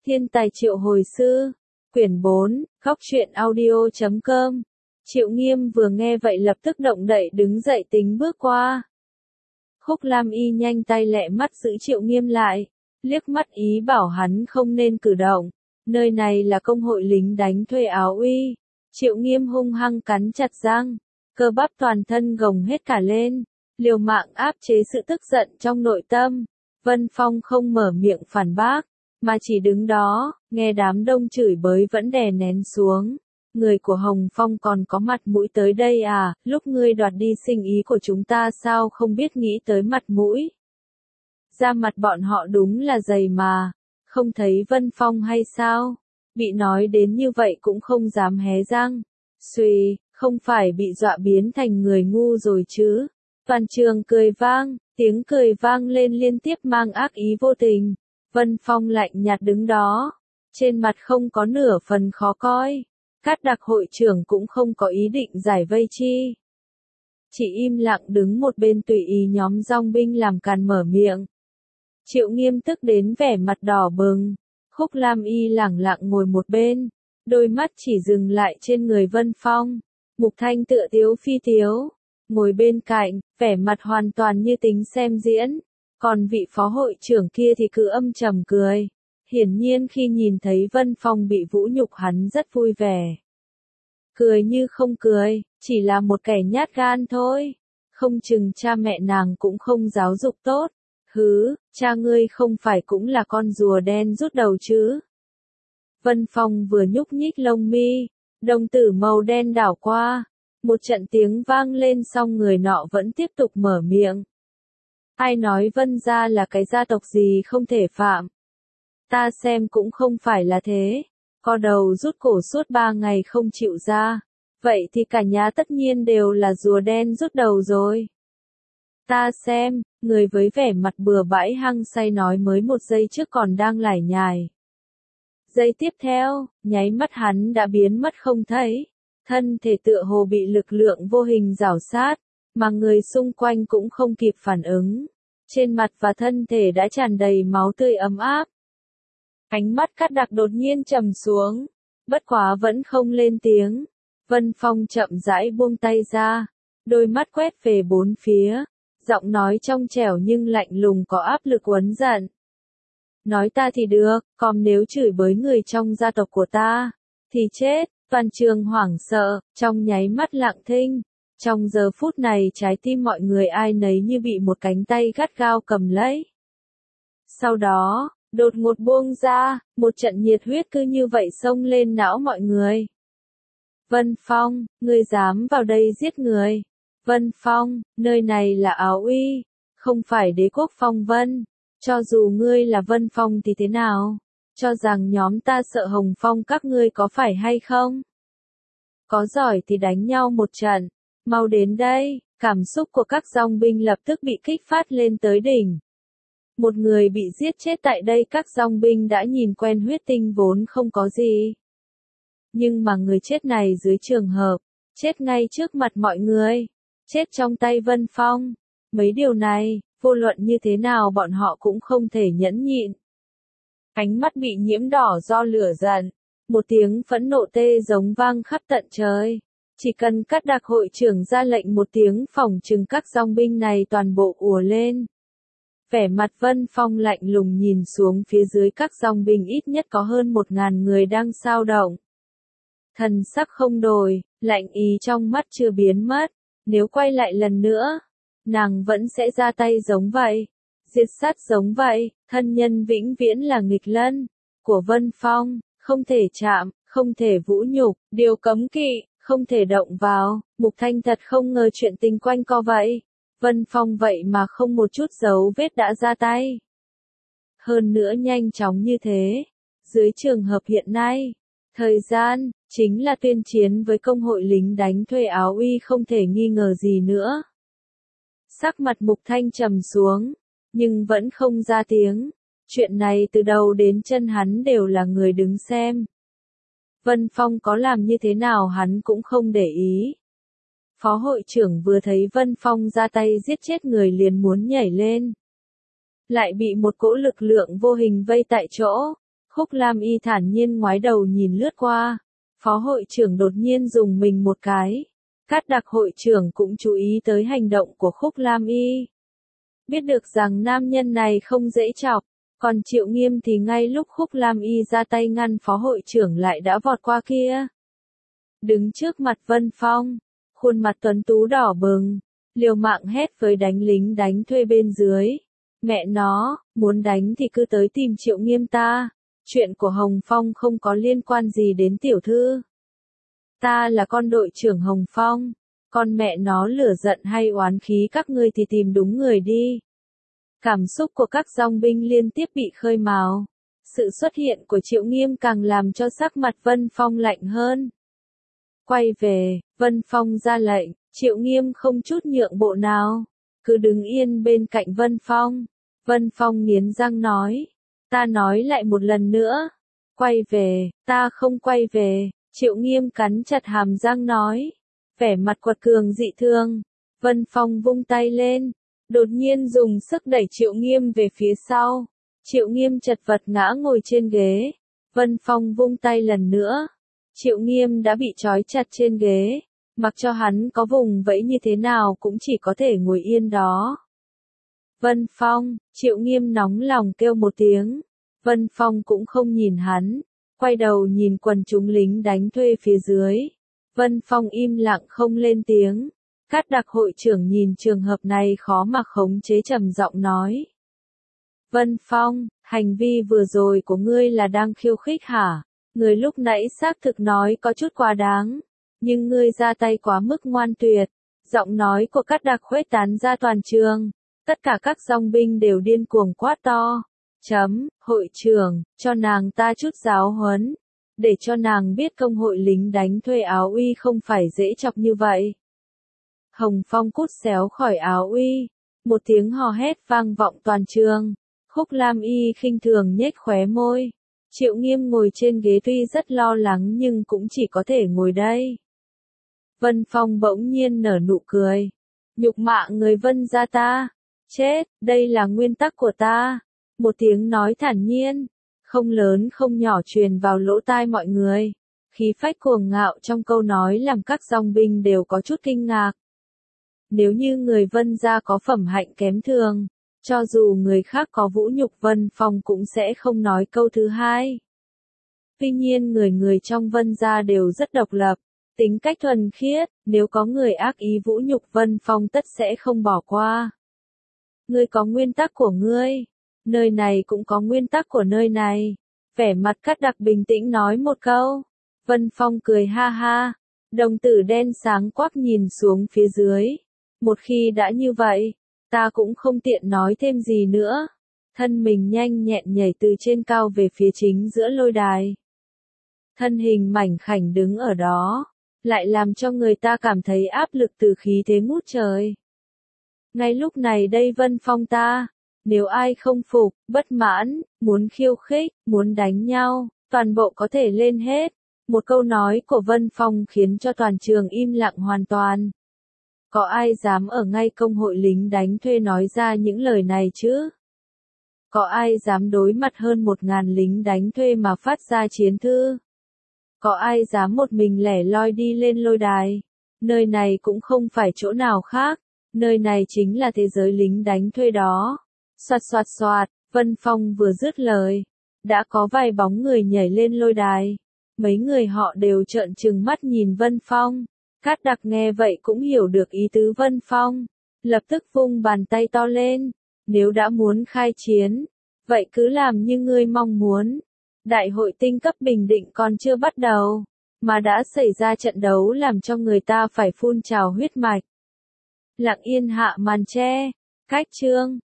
Thiên tài triệu hồi sư. Quyển 4, Góc truyện audio.com. Triệu Nghiêm vừa nghe vậy lập tức động đậy đứng dậy tính bước qua. Khúc Lam Y nhanh tay lẹ mắt giữ Triệu Nghiêm lại, liếc mắt ý bảo hắn không nên cử động. Nơi này là công hội lính đánh thuê Áo Uy. Triệu Nghiêm hung hăng cắn chặt răng, cơ bắp toàn thân gồng hết cả lên, liều mạng áp chế sự tức giận trong nội tâm. Vân Phong không mở miệng phản bác, mà chỉ đứng đó, nghe đám đông chửi bới vẫn đè nén xuống. Người của Hồng Phong còn có mặt mũi tới đây à, lúc ngươi đoạt đi sinh ý của chúng ta sao không biết nghĩ tới mặt mũi. Da mặt bọn họ đúng là dày mà, không thấy Vân Phong hay sao, bị nói đến như vậy cũng không dám hé răng. Xuy, không phải bị dọa biến thành người ngu rồi chứ. Toàn trường cười vang, tiếng cười vang lên liên tiếp mang ác ý vô tình. Vân Phong lạnh nhạt đứng đó, trên mặt không có nửa phần khó coi. Cát Đặc hội trưởng cũng không có ý định giải vây chi. Chỉ im lặng đứng một bên tùy ý nhóm dòng binh làm càn mở miệng. Triệu Nghiêm tức đến vẻ mặt đỏ bừng. Khúc Lam Y lẳng lặng ngồi một bên, đôi mắt chỉ dừng lại trên người Vân Phong. Mục Thanh tựa tiếu phi tiếu, ngồi bên cạnh, vẻ mặt hoàn toàn như tính xem diễn. Còn vị phó hội trưởng kia thì cứ âm trầm cười. Hiển nhiên khi nhìn thấy Vân Phong bị vũ nhục hắn rất vui vẻ. Cười như không cười, chỉ là một kẻ nhát gan thôi. Không chừng cha mẹ nàng cũng không giáo dục tốt. Hứ, cha ngươi không phải cũng là con rùa đen rút đầu chứ. Vân Phong vừa nhúc nhích lông mi, đồng tử màu đen đảo qua. Một trận tiếng vang lên xong người nọ vẫn tiếp tục mở miệng. Ai nói Vân gia là cái gia tộc gì không thể phạm. Ta xem cũng không phải là thế. Co đầu rút cổ suốt 3 ngày không chịu ra. Vậy thì cả nhà tất nhiên đều là rùa đen rút đầu rồi. Ta xem, người với vẻ mặt bừa bãi hăng say nói mới một giây trước còn đang lải nhải. Giây tiếp theo, nháy mắt hắn đã biến mất không thấy. Thân thể tựa hồ bị lực lượng vô hình rảo sát, mà người xung quanh cũng không kịp phản ứng. Trên mặt và thân thể đã tràn đầy máu tươi ấm áp. Ánh mắt Cát Đặc đột nhiên trầm xuống, bất quá vẫn không lên tiếng. Vân Phong chậm rãi buông tay ra, đôi mắt quét về bốn phía, giọng nói trong trẻo nhưng lạnh lùng có áp lực uốn giận. Nói ta thì được, còn nếu chửi bới người trong gia tộc của ta, thì chết. Toàn trường hoảng sợ, trong nháy mắt lặng thinh. Trong giờ phút này trái tim mọi người ai nấy như bị một cánh tay gắt gao cầm lấy. Sau đó, đột ngột buông ra, một trận nhiệt huyết cứ như vậy xông lên não mọi người. Vân Phong, ngươi dám vào đây giết người. Vân Phong, nơi này là Áo Uy, không phải đế quốc Phong Vân. Cho dù ngươi là Vân Phong thì thế nào? Cho rằng nhóm ta sợ Hồng Phong các ngươi có phải hay không? Có giỏi thì đánh nhau một trận. Mau đến đây, cảm xúc của các dòng binh lập tức bị kích phát lên tới đỉnh. Một người bị giết chết tại đây các dòng binh đã nhìn quen huyết tinh vốn không có gì. Nhưng mà người chết này dưới trường hợp, chết ngay trước mặt mọi người, chết trong tay Vân Phong. Mấy điều này, vô luận như thế nào bọn họ cũng không thể nhẫn nhịn. Ánh mắt bị nhiễm đỏ do lửa giận, một tiếng phẫn nộ tê giống vang khắp tận trời. Chỉ cần Cát Đặc hội trưởng ra lệnh một tiếng phỏng chừng các dòng binh này toàn bộ ùa lên. Vẻ mặt Vân Phong lạnh lùng nhìn xuống phía dưới các dòng binh ít nhất có hơn 1000 người đang xao động. Thần sắc không đổi, lạnh ý trong mắt chưa biến mất. Nếu quay lại lần nữa, nàng vẫn sẽ ra tay giống vậy. Diệt sát giống vậy, thân nhân vĩnh viễn là nghịch lân của Vân Phong, không thể chạm, không thể vũ nhục, điều cấm kỵ, không thể động vào. Mục Thanh thật không ngờ chuyện tình quanh co vậy. Vân Phong vậy mà không một chút dấu vết đã ra tay. Hơn nữa nhanh chóng như thế. Dưới trường hợp hiện nay, thời gian, chính là tuyên chiến với công hội lính đánh thuê Áo Uy không thể nghi ngờ gì nữa. Sắc mặt Mục Thanh trầm xuống, nhưng vẫn không ra tiếng. Chuyện này từ đầu đến chân hắn đều là người đứng xem. Vân Phong có làm như thế nào hắn cũng không để ý. Phó hội trưởng vừa thấy Vân Phong ra tay giết chết người liền muốn nhảy lên. Lại bị một cỗ lực lượng vô hình vây tại chỗ. Khúc Lam Y thản nhiên ngoái đầu nhìn lướt qua. Phó hội trưởng đột nhiên dùng mình một cái. Cát Đặc hội trưởng cũng chú ý tới hành động của Khúc Lam Y. Biết được rằng nam nhân này không dễ chọc. Còn Triệu Nghiêm thì ngay lúc Khúc Lam Y ra tay ngăn phó hội trưởng lại đã vọt qua kia. Đứng trước mặt Vân Phong. Khuôn mặt tuấn tú đỏ bừng. Liều mạng hét với đánh lính đánh thuê bên dưới. Mẹ nó, muốn đánh thì cứ tới tìm Triệu Nghiêm ta. Chuyện của Hồng Phong không có liên quan gì đến tiểu thư. Ta là con đội trưởng Hồng Phong. Con mẹ nó lửa giận hay oán khí các ngươi thì tìm đúng người đi. Cảm xúc của các dòng binh liên tiếp bị khơi mào. Sự xuất hiện của Triệu Nghiêm càng làm cho sắc mặt Vân Phong lạnh hơn. Quay về, Vân Phong ra lệnh, Triệu Nghiêm không chút nhượng bộ nào. Cứ đứng yên bên cạnh Vân Phong. Vân Phong nghiến răng nói. Ta nói lại một lần nữa. Quay về, ta không quay về. Triệu Nghiêm cắn chặt hàm răng nói. Vẻ mặt quật cường dị thường. Vân Phong vung tay lên. Đột nhiên dùng sức đẩy Triệu Nghiêm về phía sau. Triệu Nghiêm chật vật ngã ngồi trên ghế. Vân Phong vung tay lần nữa. Triệu Nghiêm đã bị trói chặt trên ghế. Mặc cho hắn có vùng vẫy như thế nào cũng chỉ có thể ngồi yên đó. Vân Phong, Triệu Nghiêm nóng lòng kêu một tiếng. Vân Phong cũng không nhìn hắn. Quay đầu nhìn quần chúng lính đánh thuê phía dưới. Vân Phong im lặng không lên tiếng. Cát Đặc hội trưởng nhìn trường hợp này khó mà khống chế trầm giọng nói. Vân Phong, hành vi vừa rồi của ngươi là đang khiêu khích hả? Ngươi lúc nãy xác thực nói có chút quá đáng. Nhưng ngươi ra tay quá mức ngoan tuyệt. Giọng nói của Cát Đặc khuếch tán ra toàn trường. Tất cả các dòng binh đều điên cuồng quát to. Hội trưởng, cho nàng ta chút giáo huấn. Để cho nàng biết công hội lính đánh thuê Áo Uy không phải dễ chọc như vậy. Hồng Phong cút xéo khỏi Áo Uy. Một tiếng hò hét vang vọng toàn trường. Khúc Lam Y khinh thường nhếch khóe môi. Triệu Nghiêm ngồi trên ghế tuy rất lo lắng nhưng cũng chỉ có thể ngồi đây. Vân Phong bỗng nhiên nở nụ cười. Nhục mạ người Vân gia ta. Chết, đây là nguyên tắc của ta. Một tiếng nói thản nhiên, không lớn không nhỏ truyền vào lỗ tai mọi người. Khí phách cuồng ngạo trong câu nói làm các dòng binh đều có chút kinh ngạc. Nếu như người Vân gia có phẩm hạnh kém thường, cho dù người khác có vũ nhục Vân Phong cũng sẽ không nói câu thứ hai. Tuy nhiên người trong Vân gia đều rất độc lập, tính cách thuần khiết, nếu có người ác ý vũ nhục Vân Phong tất sẽ không bỏ qua. Ngươi có nguyên tắc của ngươi, nơi này cũng có nguyên tắc của nơi này. Vẻ mặt Cát Đặc bình tĩnh nói một câu. Vân Phong cười ha ha, đồng tử đen sáng quắc nhìn xuống phía dưới. Một khi đã như vậy, ta cũng không tiện nói thêm gì nữa. Thân mình nhanh nhẹn nhảy từ trên cao về phía chính giữa lôi đài. Thân hình mảnh khảnh đứng ở đó, lại làm cho người ta cảm thấy áp lực từ khí thế ngút trời. Ngay lúc này đây Vân Phong ta, nếu ai không phục, bất mãn, muốn khiêu khích, muốn đánh nhau, toàn bộ có thể lên hết. Một câu nói của Vân Phong khiến cho toàn trường im lặng hoàn toàn. Có ai dám ở ngay công hội lính đánh thuê nói ra những lời này chứ? Có ai dám đối mặt hơn 1000 lính đánh thuê mà phát ra chiến thư? Có ai dám một mình lẻ loi đi lên lôi đài? Nơi này cũng không phải chỗ nào khác. Nơi này chính là thế giới lính đánh thuê đó. Soạt soạt soạt, Vân Phong vừa dứt lời. Đã có vài bóng người nhảy lên lôi đài. Mấy người họ đều trợn trừng mắt nhìn Vân Phong. Cát Đặc nghe vậy cũng hiểu được ý tứ Vân Phong. Lập tức vung bàn tay to lên. Nếu đã muốn khai chiến, vậy cứ làm như ngươi mong muốn. Đại hội tinh cấp Bình Định còn chưa bắt đầu, mà đã xảy ra trận đấu làm cho người ta phải phun trào huyết mạch. Lặng yên hạ màn che. Cách chương